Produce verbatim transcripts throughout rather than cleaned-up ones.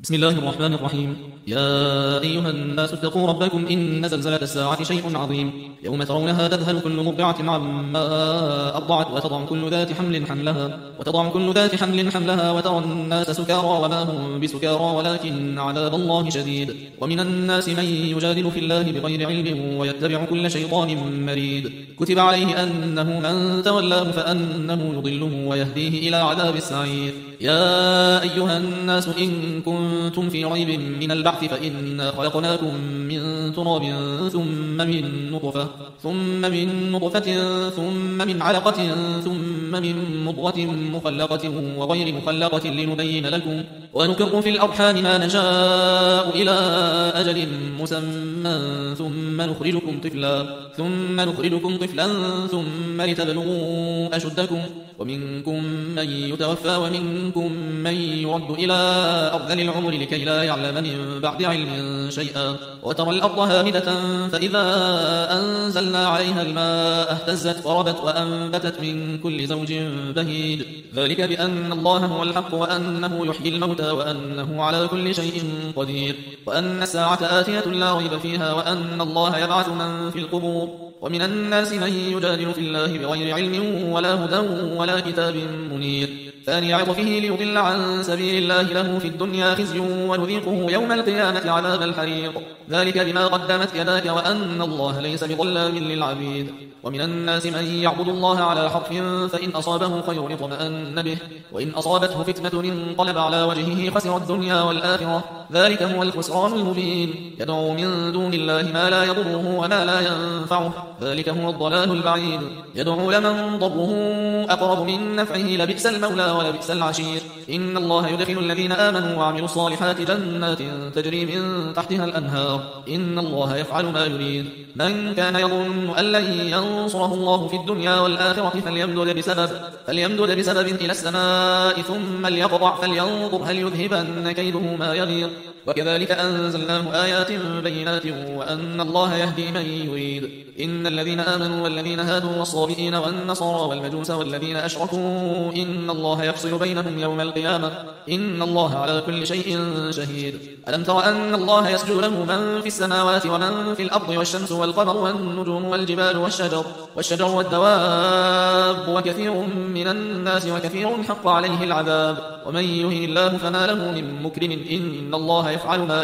بسم الله الرحمن الرحيم. يا أيها الناس اتقوا ربكم إن زلزلة الساعة شيء عظيم، يوم ترونها تذهل كل مرضعة عما أرضعت وتضع كل ذات حمل حملها وتضع كل ذات حمل حملها وترى الناس سكارى وما هم بسكارى ولكن عذاب الله شديد. ومن الناس من يجادل في الله بغير علم ويتبع كل شيطان مريد. كتب عليه أنه من تولاه فأنه يضله ويهديه إلى عذاب السعير. يا أيها الناس إن كنتم في ريب من البعث فإنا خلقناكم من تراب ثم من نطفة ثم من نطفة ثم من علقة ثم من مضغة مخلقة وغير مخلقة لنبين لكم ونقر في الأرحام ما نشاء إلى أجل مسمى ثم نخرجكم طفلا ثم نخرجكم طفلا ثم لتبلغوا أشدكم ومنكم من يتوفى ومنكم من يرد إلى أرذل العمر لكي لا يعلم من بعد علم شيئا. وترى الأرض هامدة فإذا أنزلنا عليها الماء اهتزت وربت وأنبتت من كل زوج بهيج. ذلك بأن الله هو الحق وأنه يحيي الموتى وأنه على كل شيء قدير وأن الساعة آتية لا ريب فيها وأن الله يبعث من في القبور. ومن الناس من يجادل في الله بغير علم ولا هدى ولا كتاب منير. ثاني عطفه ليضل عن سبيل الله له في الدنيا خزي ونذيقه يوم القيامة عذاب الحريق. ذلك بما قدمت يداك وأن الله ليس بظلام للعبيد. ومن الناس من يعبد الله على حرف فإن أصابه خير اطمأن به وإن أصابته فتنة انقلب على وجهه خسر الدنيا والآخرة. ذلك هو الخسران المبين. يدعو من دون الله ما لا يضره وما لا ينفعه. ذلك هو الضلال البعيد. يدعو لمن ضره أقرب من نفعه لبئس المولى ولبئس العشير. إن الله يدخل الذين آمنوا وعملوا الصالحات جنات تجري من تحتها الأنهار. إن الله يفعل ما يريد. من كان يظن أن لن ينصره الله في الدنيا والآخرة فليمدد بسبب, فليمدد بسبب إلى السماء ثم ليقطع فلينظر هل يذهبن كيده ما يغير. وكذلك أنزلناه آيات بينات وأن الله يهدي من يريد. إن الذين آمنوا والذين هادوا والصابئين والنصارى والمجوس والذين أشركوا إن الله يفصل بينهم يوم القيامة. إن الله على كل شيء شهيد. ألم تر أن الله يسجد له من في السماوات ومن في الأرض والشمس والقمر والنجوم والجبال والشجر, والشجر والدواب وكثير من الناس وكثير حق عليه العذاب. ومن يهن الله فما له من مكرم إن الله يفعل ما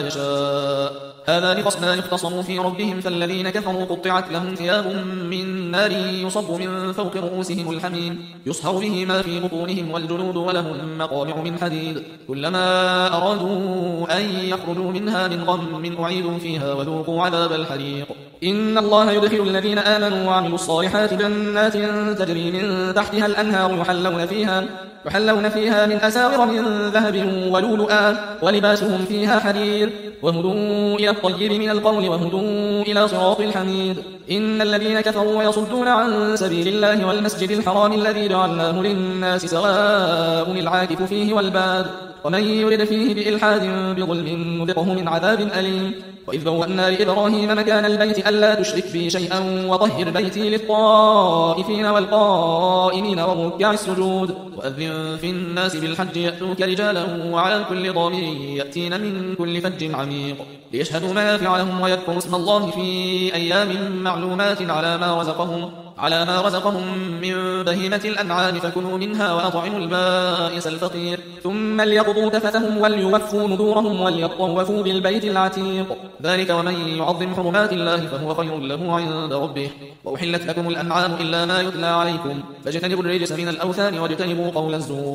يشاء. هذان خصمان اختصموا في ربهم فالذين كفروا قطعت لهم ثياب من نار يصب من فوق رؤوسهم الحميم يصهر به ما في بطونهم والجلود ولهم مقامع من حديد. كلما أرادوا أن يخرجوا منها من غم أعيدوا فيها وذوقوا عذاب الحريق. إن الله يدخل الذين آمنوا وعملوا الصالحات جنات تجري من تحتها الأنهار يحلون فيها يحلون فيها من أساور من ذهب ولؤلؤا ولباسهم فيها حرير وهدوا إلى الطيب من القول وهدوا إلى صراط الحميد. إن الذين كفروا ويصدون عن سبيل الله والمسجد الحرام الذي جعلناه للناس سواء العاكف فيه والباد ومن يرد فيه بإلحاد بظلم نذقه من عذاب أليم. وإذ بوأنا لإبراهيم مكان البيت ألا تشرك بي شيئا وطهر بيتي للطائفين والقائمين والركع السجود. وأذن في الناس بالحج يأتوك رجالا وعلى كل ضامر يأتين من كل فج عميق ليشهدوا منافع لهم ويذكروا اسم الله في أيام معلومات على ما رزقهم على ما رزقهم من بهيمة الأنعام فكلوا منها وأطعموا البائس الفقير ثم ليقضوا تفثهم وليوفوا نذورهم وليطوفوا بالبيت العتيق. ذلك ومن يعظم حرمات الله فهو خير له عند ربه. وأحلت لكم الأنعام إلا ما يتلى عليكم فاجتنبوا الرجس من الأوثان واجتنبوا قول الزور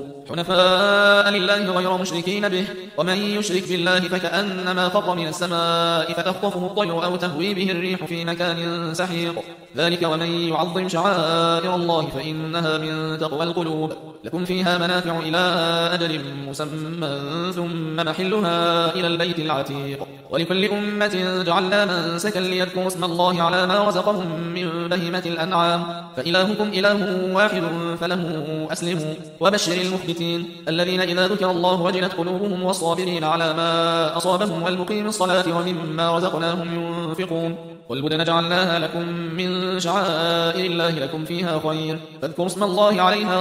حنفاء لله غير مشركين به. ومن يشرك بالله فكأنما خر من السماء فتخطفه الطير أو تهوي به الريح في مكان سحيق. ذلك ومن يعظم شعائر الله فإنها من تقوى القلوب. لكم فيها منافع إلى أجل مسمى ثم محلها إلى البيت العتيق. ولكل أمة جعلنا منسكا ليذكروا اسم الله على ما رزقهم من بهيمة الأنعام فإلهكم إله واحد فله أسلموا. وبشر المخبتين الذين إذا ذكر الله وجلت قلوبهم والصابرين على ما أصابهم والمقيم الصلاة ومما رزقناهم ينفقون. والبدن جعلناها لكم من شعائر الله لكم فيها خير فاذكروا اسم الله عليها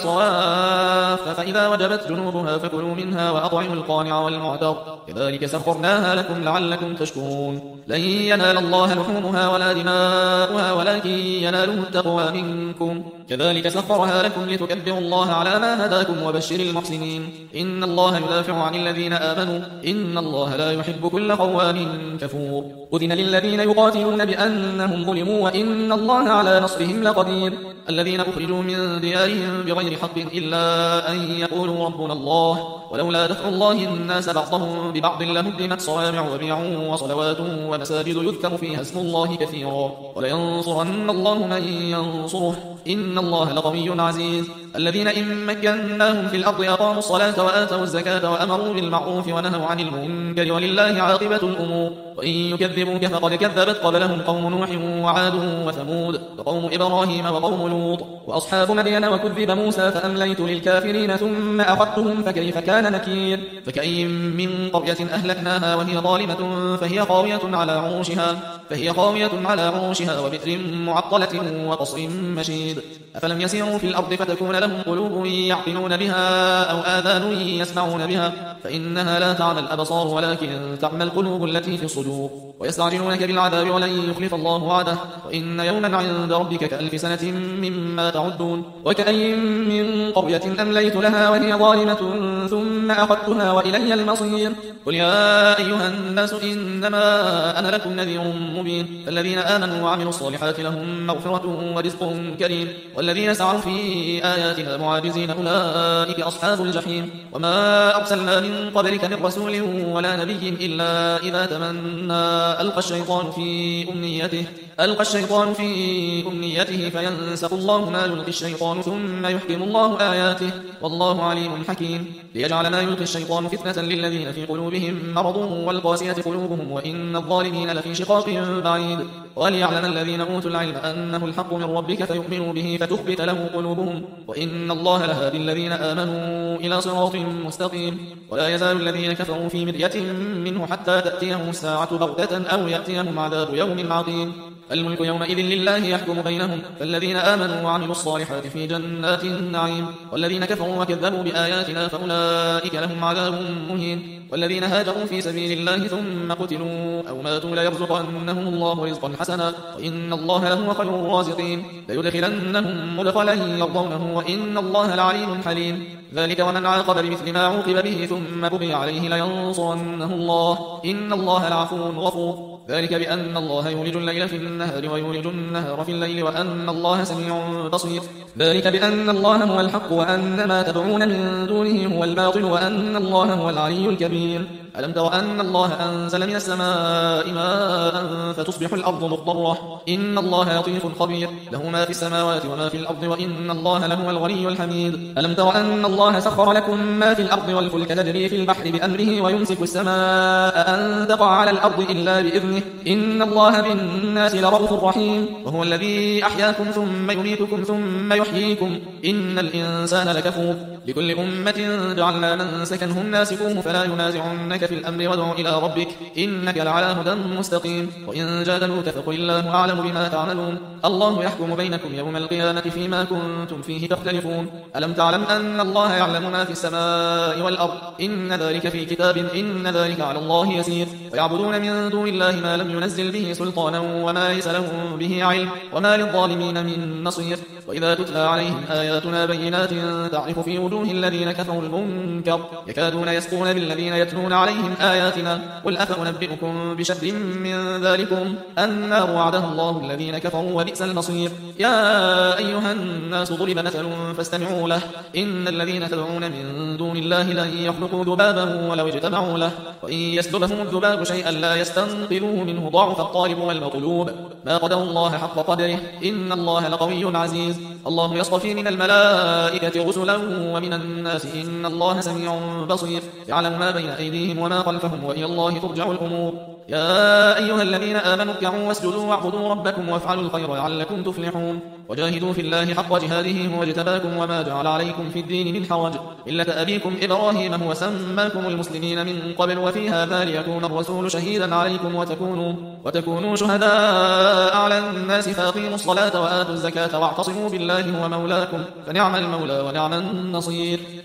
صواف فإذا وجبت جنوبها فكلوا منها وأطعموا القانع والمعتر كذلك سخرناها لكم لعلكم تشكرون لن ينال الله لحومها ولا دماؤها ولكن يناله التقوى منكم كذلك سخرها لكم لتكبروا الله على ما هداكم وبشر المحسنين إن الله يدافع عن الذين آمنوا إن الله لا يحب كل خوان كفور أذن للذين يقاتلون بأنهم ظلموا وإن الله على نصرهم لقدير الذين أخرجوا من ديارهم بغير حق إلا أن يقولوا ربنا الله ولولا دفع الله الناس بعضهم ببعض لهدمت صوامع وبيع وصلوات ومساجد يذكر فيها اسم الله كثيرا ولينصرن الله من ينصره إن الله لقوي عزيز الذين إن مكناهم في الأرض أقاموا الصلاة وآتوا الزكاة وأمروا بالمعروف ونهوا عن المنكر ولله عاقبة الأمور وإن يكذبوك فقد كذبت قبلهم قوم نوح وعاد وثمود وقوم إبراهيم وقوم لوط وأصحاب مدين وكذب موسى فأمليت للكافرين ثم أخذتهم فكيف كان نكير فكأي من قرية أهلكناها وهي ظالمة فهي خاوية على عروشها فهي خاوية على عروشها وبئر معطلة وقصر مشيد أفلم يسيروا في الأرض فتكون لهم قلوب يعقلون بها أو آذان يسمعون بها فإنها لا تعمى الأبصار ولكن تعمى القلوب التي في الصدور ويستعجلونك بالعذاب ولن يخلف الله وعده وإن يوما عند ربك كألف سنة مما تعدون وكأي من قرية أمليت لها وهي ظالمة ثم أخذتها وإلي المصير قل يا أيها الناس إنما أنا لكم نذير مبين فالذين آمنوا وعملوا الصالحات لهم مغفرة ورزق كريم والذين سعوا في آياتنا معاجزين أولئك أصحاب الجحيم وما أرسلنا من قبلك من رسول ولا نبي إلا إذا تمنى ألقى الشيطان في أمنيته ألقى الشيطان في أمنيته فينسخ الله ما يلقي الشيطان ثم يحكم الله آياته والله عليم حكيم ليجعل ما يلقي الشيطان فتنة للذين في قلوبهم مرض والقاسية قلوبهم وإن الظالمين لفي شقاق بعيد وليعلم الذين أوتوا العلم أنه الحق من ربك فيؤمنوا به فتخبت له قلوبهم وإن الله لهادي الذين آمنوا إلى صراط مستقيم ولا يزال الذين كفروا في مرية منه حتى تأتيهم الساعة بغتة أو يأتيهم عذاب يوم عقيم الملك يومئذ لله يحكم بينهم فالذين آمنوا وعملوا الصالحات في جنات النعيم والذين كفروا وكذبوا بآياتنا فأولئك لهم عذاب مهين والذين هاجروا في سبيل الله ثم قتلوا أو ماتوا ليرزقنهم الله رزقا حسنا وإن الله لهو خير الرازقين ليدخلنهم مدخلا يرضونه وإن الله لعليم حليم ذلك ومن عاقب بمثل ما عوقب به ثم بغي عليه لينصرنه الله إن الله لعفو غفور ذلك بأن الله يولج الليل في النهار ويولج النهار في الليل وأن الله سميع بصير ذلك بأن الله هو الحق وأن ما تدعون من دونه هو الباطل وأن الله هو العلي الكبير ألم تر أن الله أنزل من السماء ماء فتصبح الأرض مضطرة إن الله لطيف خبير له ما في السماوات وما في الأرض وإن الله لهو الغني الحميد ألم تر أن الله سخر لكم ما في الأرض والفلك تجري في البحر بأمره ويمسك السماء أن تقع على الأرض إلا بإذنه إن الله بالناس لرؤوف رحيم وهو الذي أحياكم ثم يميتكم ثم يحييكم إن الإنسان لكفور لكل أمة جعلنا منسكا هم ناسكوه فلا ينازعنك في الأمر وادع إلى ربك إنك لعلى هدى مستقيم وإن جادلوك فقل الله أعلم بما تعملون الله يحكم بينكم يوم القيامة فيما كنتم فيه تختلفون ألم تعلم أن الله يعلم ما في السماء والأرض إن ذلك في كتاب إن ذلك على الله يسير ويعبدون من دون الله ما لم ينزل به سلطانا وما ليس لهم به علم وما للظالمين من نصير وإذا تتلى عليهم آياتنا بينات تعرف في وجوه الذين كفروا المنكر يكادون يسقون بالذين يتلون عليهم آياتنا قل أفأنبئكم بشر من ذلكم النار وعدها الله الذين كفروا وبئس المصير يا أيها الناس ضرب مثل فاستمعوا له إن الذين تدعون من دون الله لن يخلقوا ذبابا ولو اجتمعوا له وإن يسلبهم الذباب شيئا لا يستنقذوه منه ضعف الطالب والمطلوب ما قدر الله حق قدره إن الله لقوي عزيز الله يصطفي من الملائكة رسلا ومن الناس إن الله سميع بصير يعلم ما بين أيديهم وما خلفهم وإلى الله ترجع الأمور يا أيها الذين آمنوا اركعوا واسجدوا واعبدوا ربكم وافعلوا الخير لعلكم تفلحون وجاهدوا في الله حق جهاده هو اجتباكم وما جعل عليكم في الدين من حرج ملة أبيكم إبراهيم هو سماكم المسلمين من قبل وفي هذا ليكون الرسول شهيدا عليكم وتكونوا, وتكونوا شهداء على الناس فأقيموا الصلاة وآتوا الزكاة واعتصموا بالله هو مولاكم فنعم المولى ونعم النصير